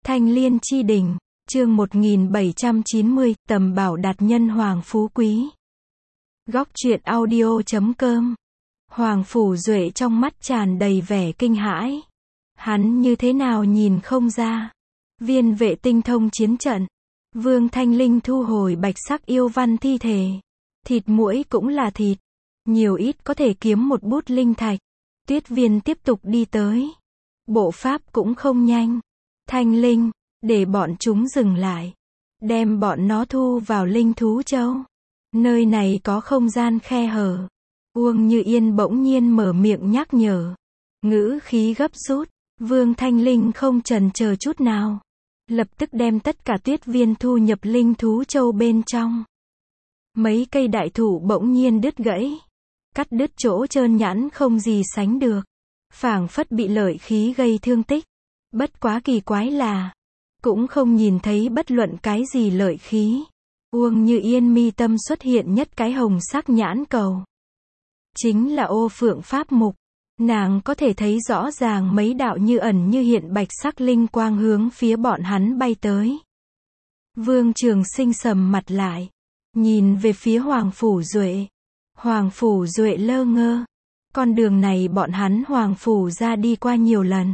Thanh Liên chi đỉnh, chương 1790, tầm bảo đạt nhân Hoàng phú quý. Góc truyện audio.com. Hoàng Phủ Duệ trong mắt tràn đầy vẻ kinh hãi. Hắn như thế nào nhìn không ra. Viên vệ tinh thông chiến trận. Vương Thanh Linh thu hồi bạch sắc yêu văn thi thể. Thịt muỗi cũng là thịt. Nhiều ít có thể kiếm một bút linh thạch. Tuyết Viên tiếp tục đi tới. Bộ pháp cũng không nhanh. Thanh Linh, để bọn chúng dừng lại. Đem bọn nó thu vào linh thú châu. Nơi này có không gian khe hở. Uông Như Yên bỗng nhiên mở miệng nhắc nhở. Ngữ khí gấp rút. Vương Thanh Linh không chần chờ chút nào. Lập tức đem tất cả Tuyết Viên thu nhập linh thú châu bên trong. Mấy cây đại thụ bỗng nhiên đứt gãy. Cắt đứt chỗ trơn nhẵn không gì sánh được. Phảng phất bị lợi khí gây thương tích. Bất quá kỳ quái là, cũng không nhìn thấy bất luận cái gì lợi khí. Uông Như Yên mi tâm xuất hiện nhất cái hồng sắc nhãn cầu. Chính là ô phượng pháp mục. Nàng có thể thấy rõ ràng mấy đạo như ẩn như hiện bạch sắc linh quang hướng phía bọn hắn bay tới. Vương Trường Sinh sầm mặt lại. Nhìn về phía Hoàng Phủ Duệ. Hoàng Phủ Duệ lơ ngơ. Con đường này bọn hắn Hoàng Phủ ra đi qua nhiều lần.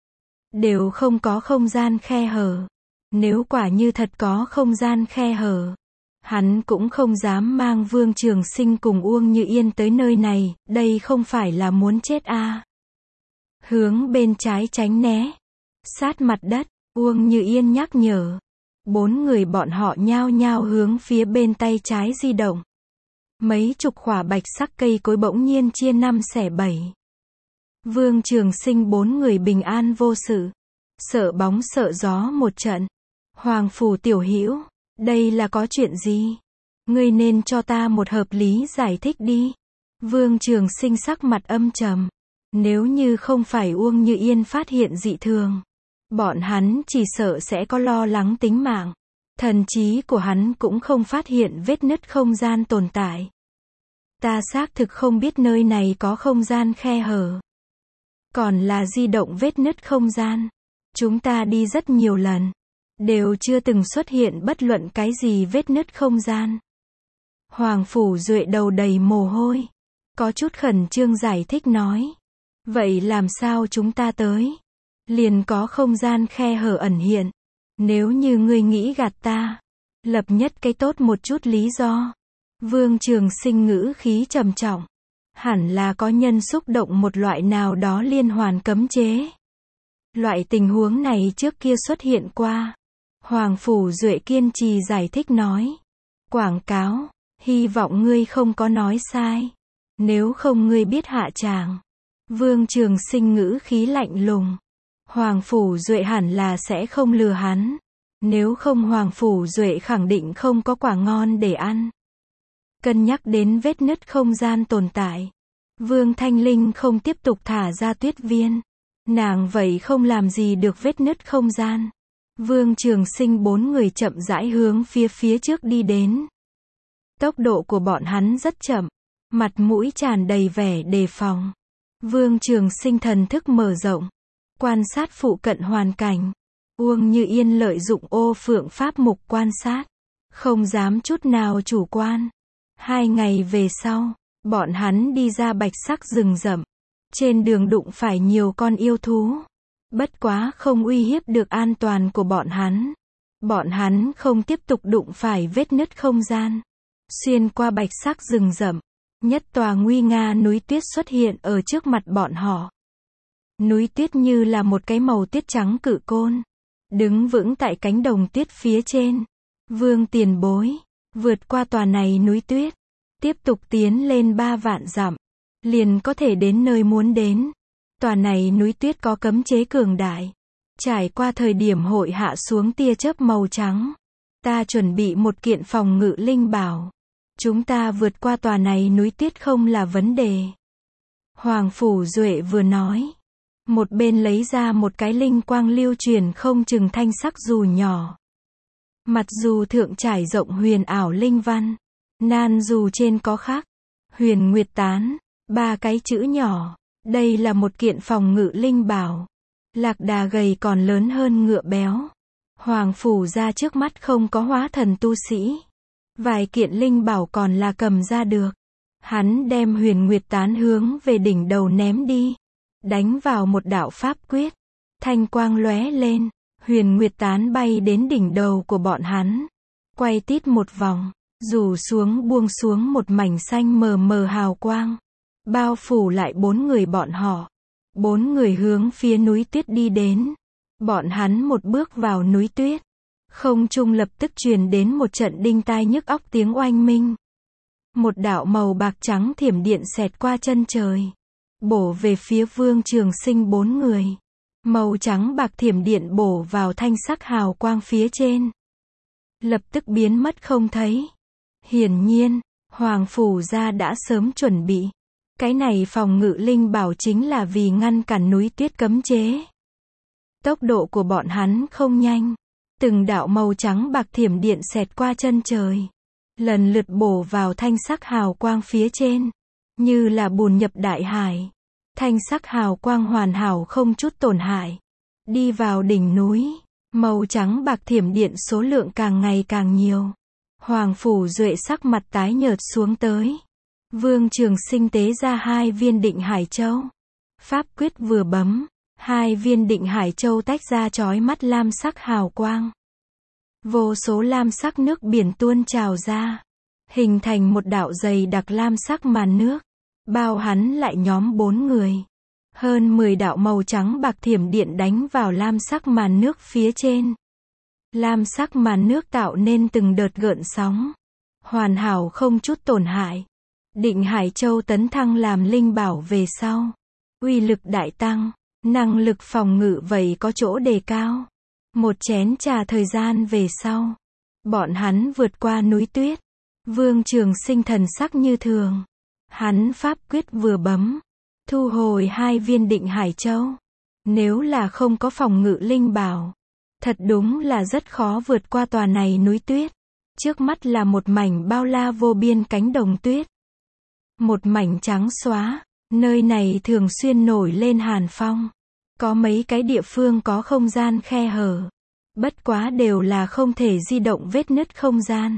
Đều không có không gian khe hở. Nếu quả như thật có không gian khe hở, hắn cũng không dám mang Vương Trường Sinh cùng Uông Như Yên tới nơi này, đây không phải là muốn chết à. Hướng bên trái tránh né. Sát mặt đất, Uông Như Yên nhắc nhở. 4 người bọn họ nhao nhao hướng phía bên tay trái di động. Mấy chục khỏa bạch sắc cây cối bỗng nhiên chia 5 xẻ 7. Vương Trường Sinh 4 người bình an vô sự. Sợ bóng sợ gió một trận. Hoàng Phủ tiểu hữu, đây là có chuyện gì? Ngươi nên cho ta một hợp lý giải thích đi. Vương Trường Sinh sắc mặt âm trầm. Nếu như không phải Uông Như Yên phát hiện dị thường, bọn hắn chỉ sợ sẽ có lo lắng tính mạng. Thần trí của hắn cũng không phát hiện vết nứt không gian tồn tại. Ta xác thực không biết nơi này có không gian khe hở. Còn là di động vết nứt không gian. Chúng ta đi rất nhiều lần. Đều chưa từng xuất hiện bất luận cái gì vết nứt không gian. Hoàng Phủ Duệ đầu đầy mồ hôi. Có chút khẩn trương giải thích nói. Vậy làm sao chúng ta tới? Liền có không gian khe hở ẩn hiện. Nếu như ngươi nghĩ gạt ta, lập nhất cái tốt một chút lý do. Vương Trường Sinh ngữ khí trầm trọng. Hẳn là có nhân xúc động một loại nào đó liên hoàn cấm chế. Loại tình huống này trước kia xuất hiện qua. Hoàng Phủ Duệ kiên trì giải thích nói. Quảng cáo, hy vọng ngươi không có nói sai. Nếu không ngươi biết hạ tràng. Vương Trường Sinh ngữ khí lạnh lùng. Hoàng Phủ Duệ hẳn là sẽ không lừa hắn. Nếu không Hoàng Phủ Duệ khẳng định không có quả ngon để ăn. Cân nhắc đến vết nứt không gian tồn tại. Vương Thanh Linh không tiếp tục thả ra Tuyết Viên. Nàng vậy không làm gì được vết nứt không gian. Vương Trường Sinh 4 người chậm rãi hướng phía trước đi đến. Tốc độ của bọn hắn rất chậm. Mặt mũi tràn đầy vẻ đề phòng. Vương Trường Sinh thần thức mở rộng. Quan sát phụ cận hoàn cảnh. Uông Như Yên lợi dụng ô phượng pháp mục quan sát. Không dám chút nào chủ quan. 2 ngày về sau, bọn hắn đi ra bạch sắc rừng rậm. Trên đường đụng phải nhiều con yêu thú. Bất quá không uy hiếp được an toàn của bọn hắn. Bọn hắn không tiếp tục đụng phải vết nứt không gian. Xuyên qua bạch sắc rừng rậm. Nhất tòa nguy nga núi tuyết xuất hiện ở trước mặt bọn họ. Núi tuyết như là một cái màu tuyết trắng cự côn. Đứng vững tại cánh đồng tuyết phía trên. Vương tiền bối. Vượt qua tòa này núi tuyết. Tiếp tục tiến lên 3 vạn dặm. Liền có thể đến nơi muốn đến. Tòa này núi tuyết có cấm chế cường đại. Trải qua thời điểm hội hạ xuống tia chớp màu trắng. Ta chuẩn bị một kiện phòng ngự linh bảo. Chúng ta vượt qua tòa này núi tuyết không là vấn đề. Hoàng Phủ Duệ vừa nói. Một bên lấy ra một cái linh quang lưu truyền không chừng thanh sắc dù nhỏ. Mặt dù thượng trải rộng huyền ảo linh văn. Nan dù trên có khắc. Huyền Nguyệt Tán. 3 cái chữ nhỏ. Đây là một kiện phòng ngự linh bảo. Lạc đà gầy còn lớn hơn ngựa béo. Hoàng phủ gia trước mắt không có hóa thần tu sĩ. Vài kiện linh bảo còn là cầm ra được. Hắn đem Huyền Nguyệt Tán hướng về đỉnh đầu ném đi. Đánh vào một đạo pháp quyết. Thanh quang lóe lên. Huyền Nguyệt Tán bay đến đỉnh đầu của bọn hắn. Quay tít một vòng. Rủ xuống buông xuống một mảnh xanh mờ mờ hào quang. Bao phủ lại 4 người bọn họ. 4 người hướng phía núi tuyết đi đến. Bọn hắn một bước vào núi tuyết. Không trung lập tức truyền đến một trận đinh tai nhức óc tiếng oanh minh. Một đạo màu bạc trắng thiểm điện xẹt qua chân trời. Bổ về phía Vương Trường Sinh 4 người. Màu trắng bạc thiểm điện bổ vào thanh sắc hào quang phía trên. Lập tức biến mất không thấy. Hiển nhiên, Hoàng phủ gia đã sớm chuẩn bị. Cái này phòng ngự linh bảo chính là vì ngăn cản núi tuyết cấm chế. Tốc độ của bọn hắn không nhanh. Từng đạo màu trắng bạc thiểm điện xẹt qua chân trời. Lần lượt bổ vào thanh sắc hào quang phía trên. Như là bùn nhập đại hải. Thanh sắc hào quang hoàn hảo không chút tổn hại. Đi vào đỉnh núi. Màu trắng bạc thiểm điện số lượng càng ngày càng nhiều. Hoàng phủ duệ sắc mặt tái nhợt xuống tới. Vương Trường Sinh tế ra 2 viên định hải châu. Pháp quyết vừa bấm. 2 viên định hải châu tách ra chói mắt lam sắc hào quang. Vô số lam sắc nước biển tuôn trào ra. Hình thành một đạo dày đặc lam sắc màn nước. Bao hắn lại nhóm 4 người. Hơn 10 đạo màu trắng bạc thiểm điện đánh vào lam sắc màn nước phía trên. Lam sắc màn nước tạo nên từng đợt gợn sóng. Hoàn hảo không chút tổn hại. Định Hải Châu tấn thăng làm linh bảo về sau. Uy lực đại tăng. Năng lực phòng ngự vậy có chỗ đề cao. Một chén trà thời gian về sau. Bọn hắn vượt qua núi tuyết. Vương Trường Sinh thần sắc như thường. Hắn pháp quyết vừa bấm. Thu hồi 2 viên định Hải Châu. Nếu là không có phòng ngự linh bảo. Thật đúng là rất khó vượt qua tòa này núi tuyết. Trước mắt là một mảnh bao la vô biên cánh đồng tuyết. Một mảnh trắng xóa. Nơi này thường xuyên nổi lên hàn phong. Có mấy cái địa phương có không gian khe hở. Bất quá đều là không thể di động vết nứt không gian.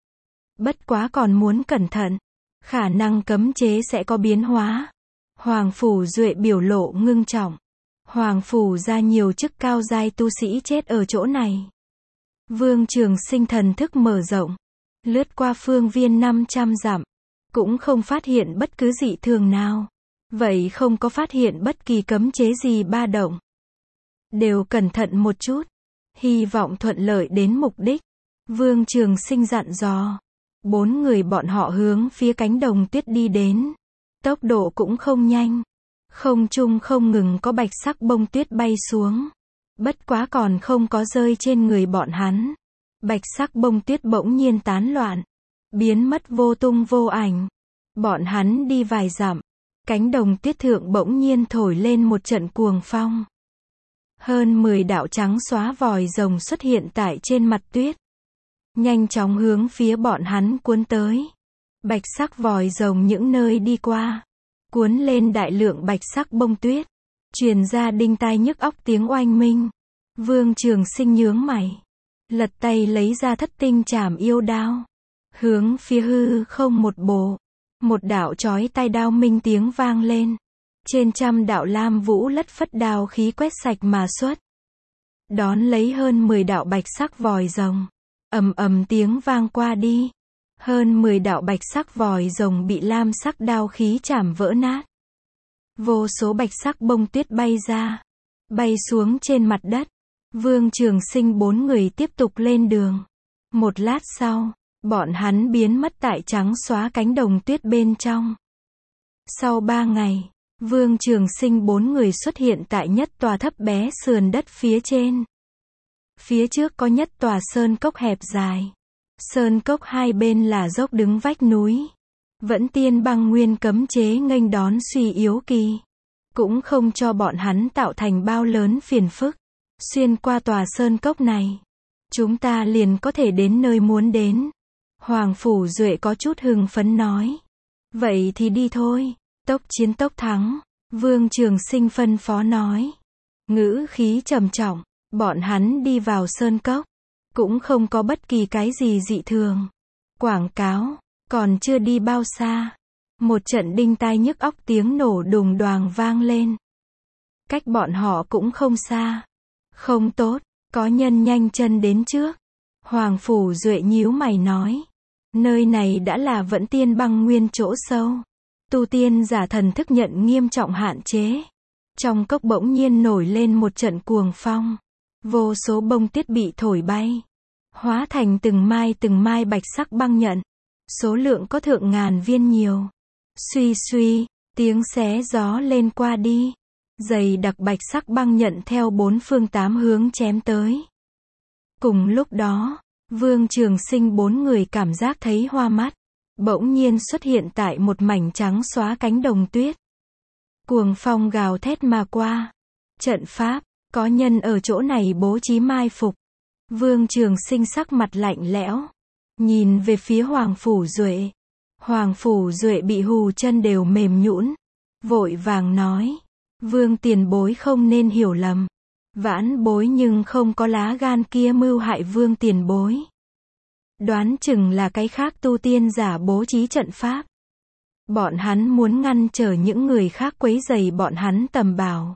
Bất quá còn muốn cẩn thận. Khả năng cấm chế sẽ có biến hóa. Hoàng phủ duệ biểu lộ ngưng trọng. Hoàng phủ ra nhiều chức cao giai tu sĩ chết ở chỗ này. Vương Trường Sinh thần thức mở rộng. Lướt qua phương viên 500 dặm. Cũng không phát hiện bất cứ dị thường nào. Vậy không có phát hiện bất kỳ cấm chế gì ba động. Đều cẩn thận một chút. Hy vọng thuận lợi đến mục đích. Vương Trường Sinh dặn dò. 4 người bọn họ hướng phía cánh đồng tuyết đi đến. Tốc độ cũng không nhanh. Không trung không ngừng có bạch sắc bông tuyết bay xuống. Bất quá còn không có rơi trên người bọn hắn. Bạch sắc bông tuyết bỗng nhiên tán loạn. Biến mất vô tung vô ảnh. Bọn hắn đi vài dặm. Cánh đồng tuyết thượng bỗng nhiên thổi lên một trận cuồng phong. Hơn 10 đạo trắng xóa vòi rồng xuất hiện tại trên mặt tuyết. Nhanh chóng hướng phía bọn hắn cuốn tới. Bạch sắc vòi rồng những nơi đi qua. Cuốn lên đại lượng bạch sắc bông tuyết. Truyền ra đinh tai nhức óc tiếng oanh minh. Vương Trường Sinh nhướng mày. Lật tay lấy ra Thất Tinh Trảm Yêu Đao. Hướng phía hư không một bổ. Một đạo chói tai đao minh tiếng vang lên. Trên trăm đạo lam vũ lất phất đao khí quét sạch mà xuất. Đón lấy hơn 10 đạo bạch sắc vòi rồng. Ầm ầm tiếng vang qua đi. Hơn 10 đạo bạch sắc vòi rồng bị lam sắc đao khí chảm vỡ nát. Vô số bạch sắc bông tuyết bay ra. Bay xuống trên mặt đất. Vương Trường Sinh 4 người tiếp tục lên đường. Một lát sau, bọn hắn biến mất tại trắng xóa cánh đồng tuyết bên trong. Sau 3 ngày, Vương Trường Sinh 4 người xuất hiện tại nhất tòa thấp bé sườn đất phía trên. Phía trước có nhất tòa sơn cốc hẹp dài. Sơn cốc hai bên là dốc đứng vách núi. Vẫn tiên băng nguyên cấm chế nghênh đón suy yếu kỳ. Cũng không cho bọn hắn tạo thành bao lớn phiền phức. Xuyên qua tòa sơn cốc này, chúng ta liền có thể đến nơi muốn đến. Hoàng phủ duệ có chút hưng phấn nói. Vậy thì đi thôi. Tốc chiến tốc thắng. Vương Trường Sinh phân phó nói. Ngữ khí trầm trọng. Bọn hắn đi vào sơn cốc, cũng không có bất kỳ cái gì dị thường. Quảng cáo, còn chưa đi bao xa, một trận đinh tai nhức óc tiếng nổ đùng đoàng vang lên. Cách bọn họ cũng không xa. Không tốt, có nhân nhanh chân đến trước. Hoàng Phủ Duệ nhíu mày nói. Nơi này đã là Vẫn Tiên Băng Nguyên chỗ sâu. Tu tiên giả thần thức nhận nghiêm trọng hạn chế. Trong cốc bỗng nhiên nổi lên một trận cuồng phong. Vô số bông tuyết bị thổi bay. Hóa thành từng mai bạch sắc băng nhận. Số lượng có thượng ngàn viên nhiều. Suy suy, tiếng xé gió lên qua đi. Dày đặc bạch sắc băng nhận theo bốn phương tám hướng chém tới. Cùng lúc đó, Vương Trường Sinh bốn người cảm giác thấy hoa mắt. Bỗng nhiên xuất hiện tại một mảnh trắng xóa cánh đồng tuyết. Cuồng phong gào thét mà qua. Trận pháp, có nhân ở chỗ này bố trí mai phục. Vương Trường Sinh sắc mặt lạnh lẽo. Nhìn về phía Hoàng Phủ Duệ. Hoàng Phủ Duệ bị hù chân đều mềm nhũn. Vội vàng nói. Vương tiền bối không nên hiểu lầm. Vãn bối nhưng không có lá gan kia mưu hại vương tiền bối. Đoán chừng là cái khác tu tiên giả bố trí trận pháp. Bọn hắn muốn ngăn trở những người khác quấy rầy bọn hắn tầm bảo.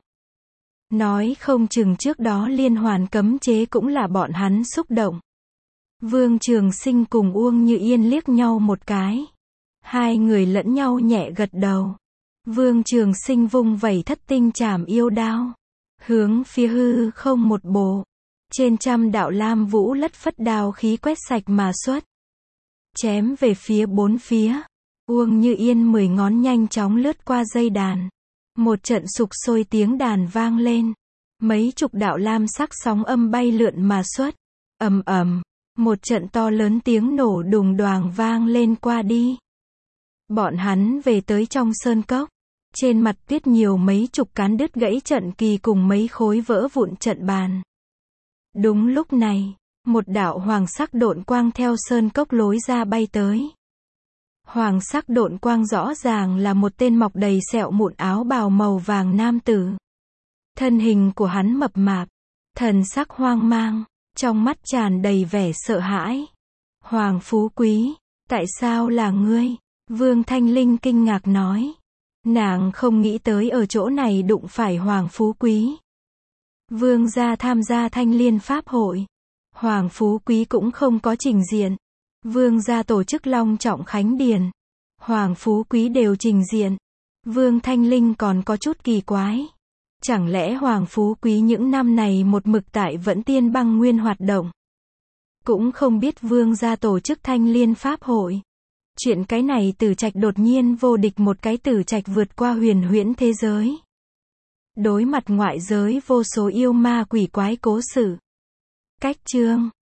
Nói không chừng trước đó liên hoàn cấm chế cũng là bọn hắn xúc động. Vương Trường Sinh cùng Uông Như Yên liếc nhau một cái. Hai người lẫn nhau nhẹ gật đầu. Vương Trường Sinh vung vẩy Thất Tinh Trảm Yêu Đao. Hướng phía hư không một bộ. Trên trăm đạo lam vũ lất phất đao khí quét sạch mà xuất. Chém về phía bốn phía. Uông Như Yên 10 ngón nhanh chóng lướt qua dây đàn. Một trận sục sôi tiếng đàn vang lên. Mấy chục đạo lam sắc sóng âm bay lượn mà xuất. Ầm ầm, một trận to lớn tiếng nổ đùng đoàng vang lên qua đi. Bọn hắn về tới trong sơn cốc. Trên mặt tuyết nhiều mấy chục cán đứt gãy trận kỳ cùng mấy khối vỡ vụn trận bàn. Đúng lúc này, một đạo hoàng sắc độn quang theo sơn cốc lối ra bay tới. Hoàng sắc độn quang rõ ràng là một tên mọc đầy sẹo mụn áo bào màu vàng nam tử. Thân hình của hắn mập mạp, thần sắc hoang mang, trong mắt tràn đầy vẻ sợ hãi. Hoàng Phú Quý, tại sao là ngươi? Vương Thanh Linh kinh ngạc nói. Nàng không nghĩ tới ở chỗ này đụng phải Hoàng Phú Quý. Vương gia tham gia Thanh Liên Pháp hội. Hoàng Phú Quý cũng không có trình diện. Vương gia tổ chức long trọng khánh điền. Hoàng Phú Quý đều trình diện. Vương Thanh Linh còn có chút kỳ quái. Chẳng lẽ Hoàng Phú Quý những năm này một mực tại Vẫn Tiên Băng Nguyên hoạt động? Cũng không biết Vương gia tổ chức Thanh Liên Pháp hội. Chuyện cái này Tử Trạch đột nhiên vô địch một cái Tử Trạch vượt qua huyền huyễn thế giới. Đối mặt ngoại giới vô số yêu ma quỷ quái cố sự. Cách chương